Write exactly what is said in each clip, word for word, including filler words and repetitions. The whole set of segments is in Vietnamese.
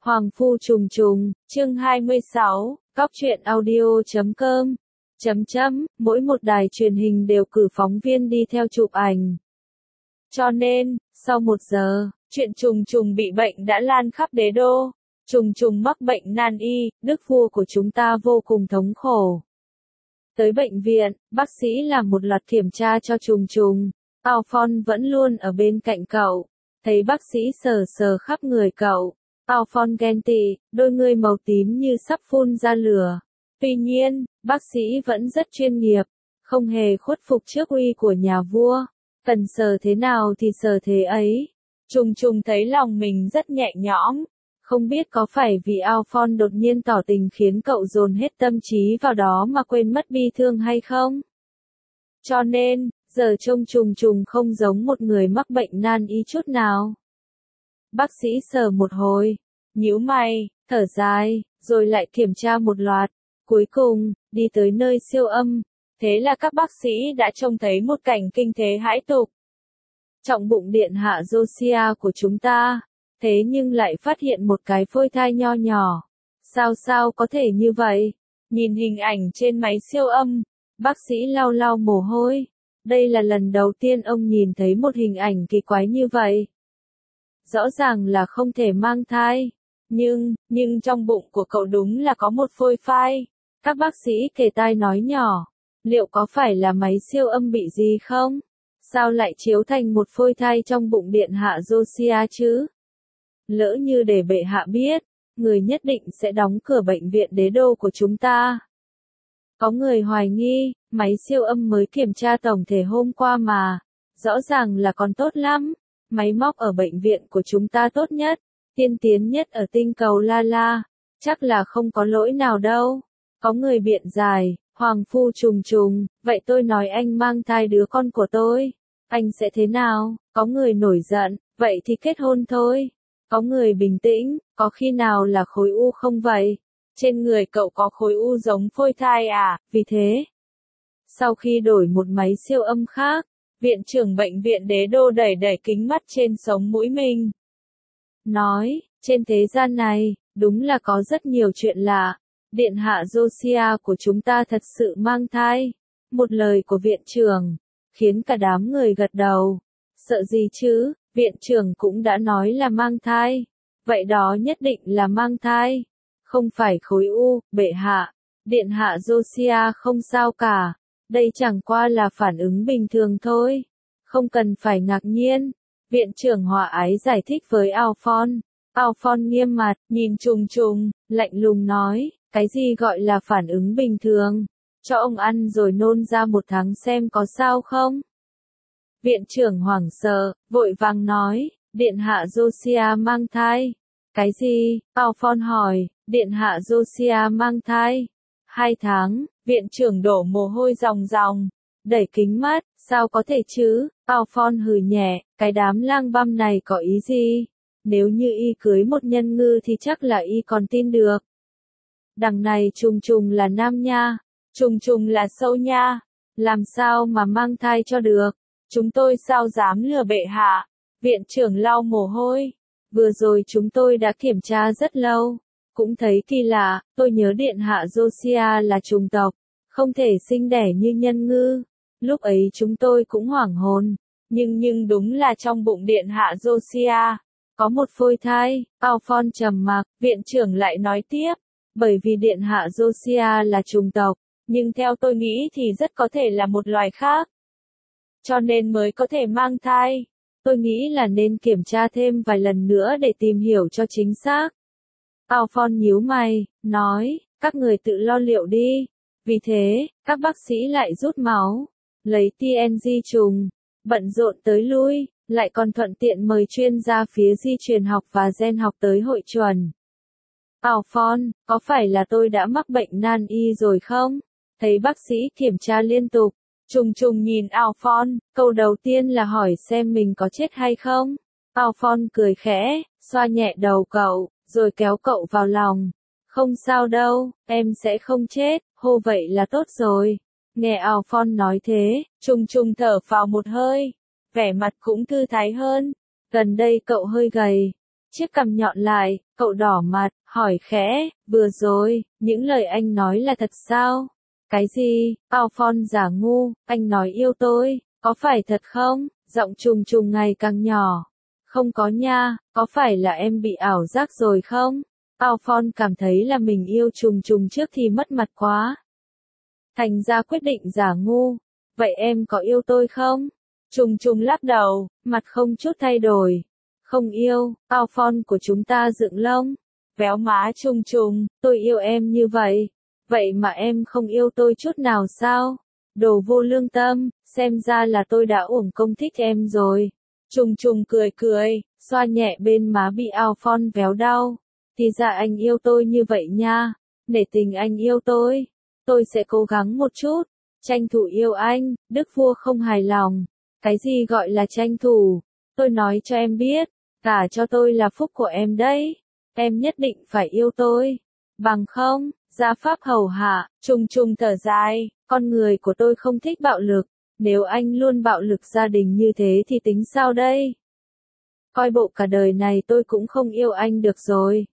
Hoàng Phu Trùng Trùng, chương hai mươi sáu, Cóc truyện audio chấm com, chấm chấm, mỗi một đài truyền hình đều cử phóng viên đi theo chụp ảnh. Cho nên, sau một giờ, chuyện Trùng Trùng bị bệnh đã lan khắp đế đô. Trùng Trùng mắc bệnh nan y, đức vua của chúng ta vô cùng thống khổ. Tới bệnh viện, bác sĩ làm một loạt kiểm tra cho Trùng Trùng. Alphonse vẫn luôn ở bên cạnh cậu. Thấy bác sĩ sờ sờ khắp người cậu. Alphonse ghen tị, đôi ngươi màu tím như sắp phun ra lửa. Tuy nhiên, bác sĩ vẫn rất chuyên nghiệp, không hề khuất phục trước uy của nhà vua. Cần sờ thế nào thì sờ thế ấy. Trùng Trùng thấy lòng mình rất nhẹ nhõm. Không biết có phải vì Alphonse đột nhiên tỏ tình khiến cậu dồn hết tâm trí vào đó mà quên mất bi thương hay không? Cho nên, giờ trông Trùng Trùng không giống một người mắc bệnh nan y chút nào. Bác sĩ sờ một hồi, nhíu mày, thở dài, rồi lại kiểm tra một loạt. Cuối cùng, đi tới nơi siêu âm. Thế là các bác sĩ đã trông thấy một cảnh kinh thế hãi tục. Trọng bụng điện hạ Josiah của chúng ta. Thế nhưng lại phát hiện một cái phôi thai nho nhỏ. Sao sao có thể như vậy? Nhìn hình ảnh trên máy siêu âm, bác sĩ lau lau mồ hôi. Đây là lần đầu tiên ông nhìn thấy một hình ảnh kỳ quái như vậy. Rõ ràng là không thể mang thai. Nhưng, nhưng trong bụng của cậu đúng là có một phôi phai. Các bác sĩ kề tai nói nhỏ. Liệu có phải là máy siêu âm bị gì không? Sao lại chiếu thành một phôi thai trong bụng điện hạ Josiah chứ? Lỡ như để bệ hạ biết, người nhất định sẽ đóng cửa bệnh viện đế đô của chúng ta. Có người hoài nghi, máy siêu âm mới kiểm tra tổng thể hôm qua mà. Rõ ràng là còn tốt lắm. Máy móc ở bệnh viện của chúng ta tốt nhất, tiên tiến nhất ở tinh cầu La La. Chắc là không có lỗi nào đâu. Có người biện giải, Hoàng Phu Trùng Trùng, vậy tôi nói anh mang thai đứa con của tôi. Anh sẽ thế nào? Có người nổi giận, vậy thì kết hôn thôi. Có người bình tĩnh, có khi nào là khối u không vậy? Trên người cậu có khối u giống phôi thai à? Vì thế, sau khi đổi một máy siêu âm khác, viện trưởng bệnh viện đế đô đẩy đẩy kính mắt trên sống mũi mình. Nói, trên thế gian này, đúng là có rất nhiều chuyện lạ. Điện hạ Josiah của chúng ta thật sự mang thai. Một lời của viện trưởng, khiến cả đám người gật đầu. Sợ gì chứ, viện trưởng cũng đã nói là mang thai. Vậy đó nhất định là mang thai. Không phải khối u, bệ hạ. Điện hạ Josiah không sao cả. Đây chẳng qua là phản ứng bình thường thôi. Không cần phải ngạc nhiên. Viện trưởng hòa ái giải thích với Alphonse. Alphonse nghiêm mặt, nhìn Trùng Trùng, lạnh lùng nói, cái gì gọi là phản ứng bình thường? Cho ông ăn rồi nôn ra một tháng xem có sao không? Viện trưởng hoảng sợ, vội vàng nói, điện hạ Josiah mang thai. Cái gì? Alphonse hỏi, điện hạ Josiah mang thai. Hai tháng, viện trưởng đổ mồ hôi ròng ròng, đẩy kính mắt, sao có thể chứ? Alphonse hừ nhẹ, cái đám lang băm này có ý gì? Nếu như y cưới một nhân ngư thì chắc là y còn tin được. Đằng này Trùng Trùng là nam nha, Trùng Trùng là sâu nha, làm sao mà mang thai cho được? Chúng tôi sao dám lừa bệ hạ? Viện trưởng lau mồ hôi. Vừa rồi chúng tôi đã kiểm tra rất lâu, cũng thấy kỳ lạ. Tôi nhớ điện hạ Josiah là trùng tộc, không thể sinh đẻ như nhân ngư. Lúc ấy chúng tôi cũng hoảng hồn, nhưng nhưng đúng là trong bụng điện hạ Josiah có một phôi thai. Alphonse trầm mặc, viện trưởng lại nói tiếp, bởi vì điện hạ Josiah là trùng tộc, nhưng theo tôi nghĩ thì rất có thể là một loài khác. Cho nên mới có thể mang thai. Tôi nghĩ là nên kiểm tra thêm vài lần nữa để tìm hiểu cho chính xác. Alphonse nhíu mày, nói, các người tự lo liệu đi. Vì thế, các bác sĩ lại rút máu, lấy tê en giê trùng, bận rộn tới lui, lại còn thuận tiện mời chuyên gia phía di truyền học và gen học tới hội chuẩn. Alphonse, có phải là tôi đã mắc bệnh nan y rồi không? Thấy bác sĩ kiểm tra liên tục. Trùng Trùng nhìn Alphonse, câu đầu tiên là hỏi xem mình có chết hay không. Alphonse cười khẽ, xoa nhẹ đầu cậu, rồi kéo cậu vào lòng. Không sao đâu, em sẽ không chết, hô vậy là tốt rồi. Nghe Alphonse nói thế, Trùng Trùng thở phào một hơi, vẻ mặt cũng thư thái hơn. Gần đây cậu hơi gầy, chiếc cằm nhọn lại, cậu đỏ mặt, hỏi khẽ, vừa rồi, những lời anh nói là thật sao? Cái gì? Alphonse giả ngu, anh nói yêu tôi, có phải thật không? Giọng trùng trùng ngày càng nhỏ. Không có nha, có phải là em bị ảo giác rồi không? Alphonse cảm thấy là mình yêu trùng trùng trước thì mất mặt quá. Thành ra quyết định giả ngu. Vậy em có yêu tôi không? Trùng trùng lắc đầu, mặt không chút thay đổi. Không yêu, Alphonse của chúng ta dựng lông. Véo má trùng trùng, tôi yêu em như vậy. Vậy mà em không yêu tôi chút nào sao? Đồ vô lương tâm, xem ra là tôi đã uổng công thích em rồi. Trùng trùng cười cười, xoa nhẹ bên má bị Alphonse véo đau. Thì ra anh yêu tôi như vậy nha. Nể tình anh yêu tôi. Tôi sẽ cố gắng một chút. Tranh thủ yêu anh, đức vua không hài lòng. Cái gì gọi là tranh thủ? Tôi nói cho em biết, cả cho tôi là phúc của em đấy. Em nhất định phải yêu tôi. Bằng không, gia pháp hầu hạ, trùng trùng thở dài, con người của tôi không thích bạo lực. Nếu anh luôn bạo lực gia đình như thế thì tính sao đây? Coi bộ cả đời này tôi cũng không yêu anh được rồi.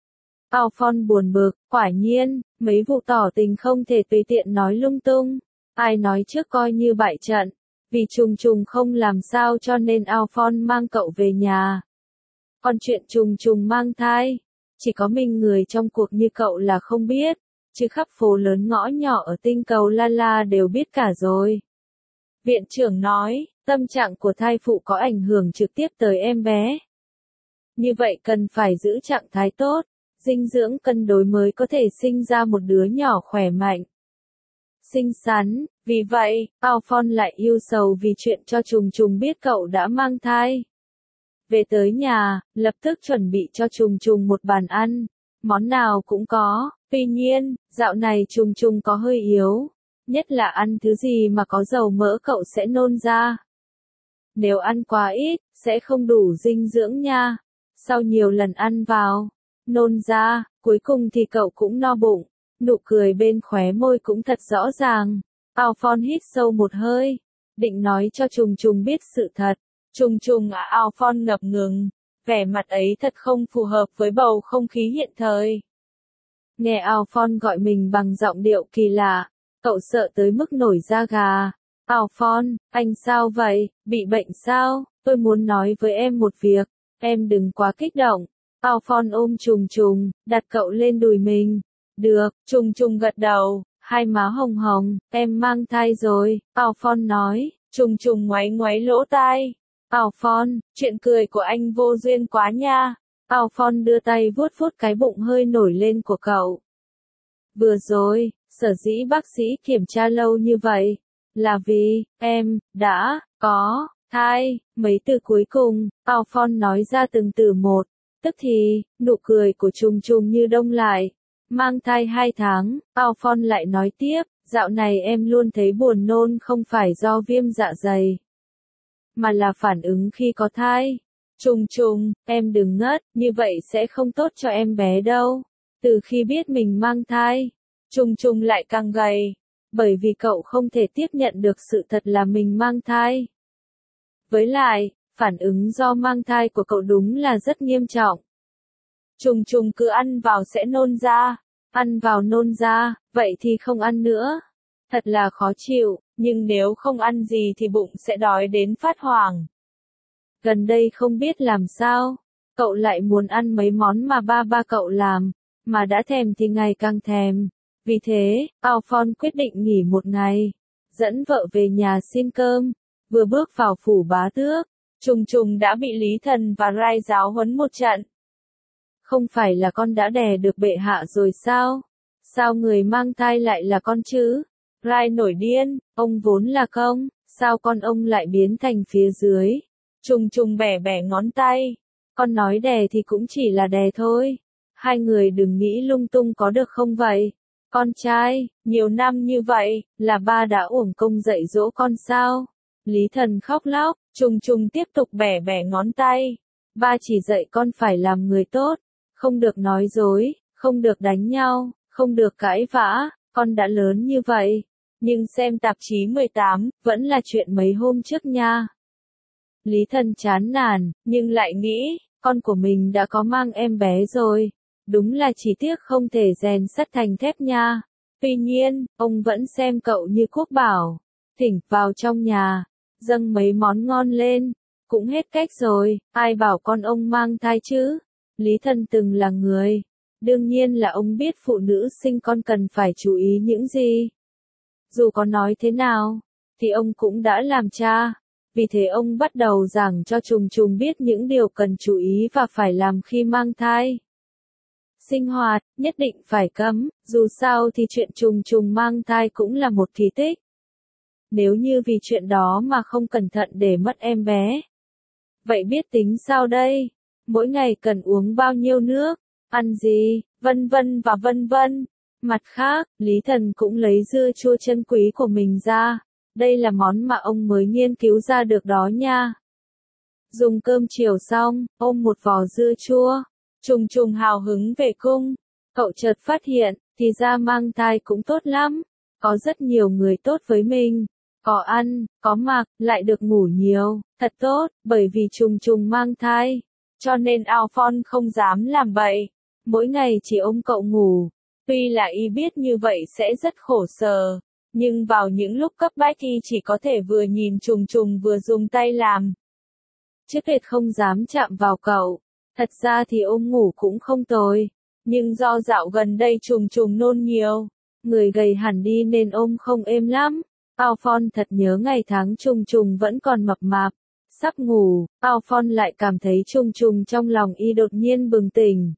Alphonse buồn bực, quả nhiên, mấy vụ tỏ tình không thể tùy tiện nói lung tung. Ai nói trước coi như bại trận. Vì trùng trùng không làm sao cho nên Alphonse mang cậu về nhà. Còn chuyện trùng trùng mang thai, chỉ có mình người trong cuộc như cậu là không biết, chứ khắp phố lớn ngõ nhỏ ở tinh cầu La La đều biết cả rồi. Viện trưởng nói, tâm trạng của thai phụ có ảnh hưởng trực tiếp tới em bé. Như vậy cần phải giữ trạng thái tốt, dinh dưỡng cân đối mới có thể sinh ra một đứa nhỏ khỏe mạnh, xinh xắn. Vì vậy, Alphonse lại yêu sầu vì chuyện cho trùng trùng biết cậu đã mang thai. Về tới nhà, lập tức chuẩn bị cho trùng trùng một bàn ăn, món nào cũng có. Tuy nhiên, dạo này trùng trùng có hơi yếu, nhất là ăn thứ gì mà có dầu mỡ cậu sẽ nôn ra. Nếu ăn quá ít, sẽ không đủ dinh dưỡng nha. Sau nhiều lần ăn vào, nôn ra, cuối cùng thì cậu cũng no bụng. Nụ cười bên khóe môi cũng thật rõ ràng. Alphonse hít sâu một hơi, định nói cho trùng trùng biết sự thật. Trùng trùng à, Alphonse ngập ngừng, vẻ mặt ấy thật không phù hợp với bầu không khí hiện thời. Nghe Alphonse gọi mình bằng giọng điệu kỳ lạ, cậu sợ tới mức nổi da gà. Alphonse, anh sao vậy, bị bệnh sao? Tôi muốn nói với em một việc, em đừng quá kích động. Alphonse ôm trùng trùng, đặt cậu lên đùi mình. Được, trùng trùng gật đầu, hai má hồng hồng, em mang thai rồi, Alphonse nói. Trùng trùng ngoáy ngoáy lỗ tai. Alphonse, chuyện cười của anh vô duyên quá nha. Alphonse đưa tay vuốt vuốt cái bụng hơi nổi lên của cậu. Vừa rồi, sở dĩ bác sĩ kiểm tra lâu như vậy, là vì, em, đã, có, thai. Mấy từ cuối cùng, Alphonse nói ra từng từ một. Tức thì, nụ cười của trùng trùng như đông lại. Mang thai hai tháng, Alphonse lại nói tiếp, dạo này em luôn thấy buồn nôn không phải do viêm dạ dày, mà là phản ứng khi có thai. Trùng trùng, em đừng ngất, như vậy sẽ không tốt cho em bé đâu. Từ khi biết mình mang thai, trùng trùng lại càng gầy, bởi vì cậu không thể tiếp nhận được sự thật là mình mang thai. Với lại, phản ứng do mang thai của cậu đúng là rất nghiêm trọng. Trùng trùng cứ ăn vào sẽ nôn ra, ăn vào nôn ra, vậy thì không ăn nữa. Thật là khó chịu, nhưng nếu không ăn gì thì bụng sẽ đói đến phát hoảng. Gần đây không biết làm sao, cậu lại muốn ăn mấy món mà ba ba cậu làm, mà đã thèm thì ngày càng thèm. Vì thế, Alphonse quyết định nghỉ một ngày, dẫn vợ về nhà xin cơm. Vừa bước vào phủ bá tước, trùng trùng đã bị Lý Thần và Rai giáo huấn một trận. Không phải là con đã đẻ được bệ hạ rồi sao? Sao người mang thai lại là con chứ? Rai nổi điên, ông vốn là công, sao con ông lại biến thành phía dưới? Trùng trùng bẻ bẻ ngón tay. Con nói đè thì cũng chỉ là đè thôi. Hai người đừng nghĩ lung tung có được không vậy? Con trai, nhiều năm như vậy, là ba đã uổng công dạy dỗ con sao? Lý Thần khóc lóc, trùng trùng tiếp tục bẻ bẻ ngón tay. Ba chỉ dạy con phải làm người tốt, không được nói dối, không được đánh nhau, không được cãi vã, con đã lớn như vậy. Nhưng xem tạp chí mười tám, vẫn là chuyện mấy hôm trước nha. Lý Thần chán nản, nhưng lại nghĩ, con của mình đã có mang em bé rồi. Đúng là chỉ tiếc không thể rèn sắt thành thép nha. Tuy nhiên, ông vẫn xem cậu như quốc bảo. Thỉnh vào trong nhà, dâng mấy món ngon lên. Cũng hết cách rồi, ai bảo con ông mang thai chứ? Lý Thần từng là người. Đương nhiên là ông biết phụ nữ sinh con cần phải chú ý những gì. Dù có nói thế nào, thì ông cũng đã làm cha. Vì thế ông bắt đầu giảng cho Trùng Trùng biết những điều cần chú ý và phải làm khi mang thai. Sinh hoạt, nhất định phải cấm, dù sao thì chuyện Trùng Trùng mang thai cũng là một kỳ tích. Nếu như vì chuyện đó mà không cẩn thận để mất em bé. Vậy biết tính sao đây? Mỗi ngày cần uống bao nhiêu nước, ăn gì, vân vân và vân vân. Mặt khác, Lý Thần cũng lấy dưa chua chân quý của mình ra. Đây là món mà ông mới nghiên cứu ra được đó nha. Dùng cơm chiều xong, ôm một vò dưa chua. Trùng Trùng hào hứng về cung. Cậu chợt phát hiện, thì ra mang thai cũng tốt lắm. Có rất nhiều người tốt với mình. Có ăn, có mặc, lại được ngủ nhiều. Thật tốt, bởi vì Trùng Trùng mang thai. Cho nên Alphonse không dám làm bậy. Mỗi ngày chỉ ôm cậu ngủ. Tuy là y biết như vậy sẽ rất khổ sở. Nhưng vào những lúc cấp bách y chỉ có thể vừa nhìn Trùng Trùng vừa dùng tay làm. Chứ tuyệt không dám chạm vào cậu. Thật ra thì ôm ngủ cũng không tồi. Nhưng do dạo gần đây Trùng Trùng nôn nhiều. Người gầy hẳn đi nên ôm không êm lắm. Alphonse thật nhớ ngày tháng Trùng Trùng vẫn còn mập mạp. Sắp ngủ, Alphonse lại cảm thấy Trùng Trùng trong lòng y đột nhiên bừng tỉnh.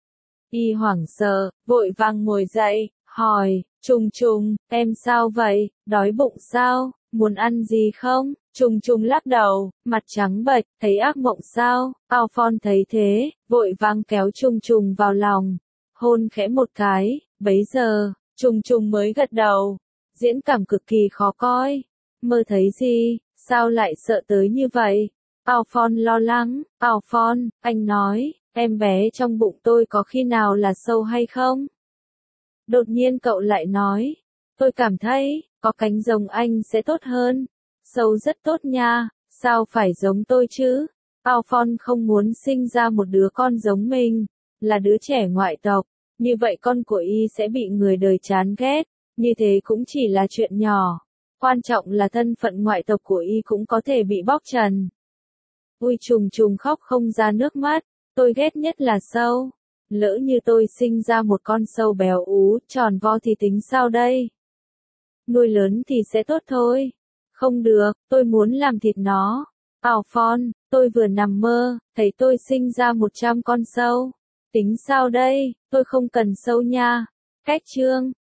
Y hoảng sợ, vội vàng ngồi dậy, hỏi, Trùng Trùng, em sao vậy, đói bụng sao, muốn ăn gì không? Trùng Trùng lắc đầu, mặt trắng bệch, thấy ác mộng sao? Alphonse thấy thế, vội vàng kéo Trùng Trùng vào lòng, hôn khẽ một cái, bấy giờ, Trùng Trùng mới gật đầu. Diễn cảm cực kỳ khó coi. Mơ thấy gì, sao lại sợ tới như vậy? Alphonse lo lắng, Alphonse, anh nói, em bé trong bụng tôi có khi nào là sâu hay không? Đột nhiên cậu lại nói, tôi cảm thấy, có cánh giống anh sẽ tốt hơn. Sâu rất tốt nha, sao phải giống tôi chứ? Alphonse không muốn sinh ra một đứa con giống mình, là đứa trẻ ngoại tộc, như vậy con của y sẽ bị người đời chán ghét, như thế cũng chỉ là chuyện nhỏ. Quan trọng là thân phận ngoại tộc của y cũng có thể bị bóc trần. Ui Trùng Trùng khóc không ra nước mắt, tôi ghét nhất là sâu. Lỡ như tôi sinh ra một con sâu béo ú, tròn vo thì tính sao đây? Nuôi lớn thì sẽ tốt thôi. Không được, tôi muốn làm thịt nó. Alphonse, tôi vừa nằm mơ, thấy tôi sinh ra một trăm con sâu. Tính sao đây, tôi không cần sâu nha. Cách chương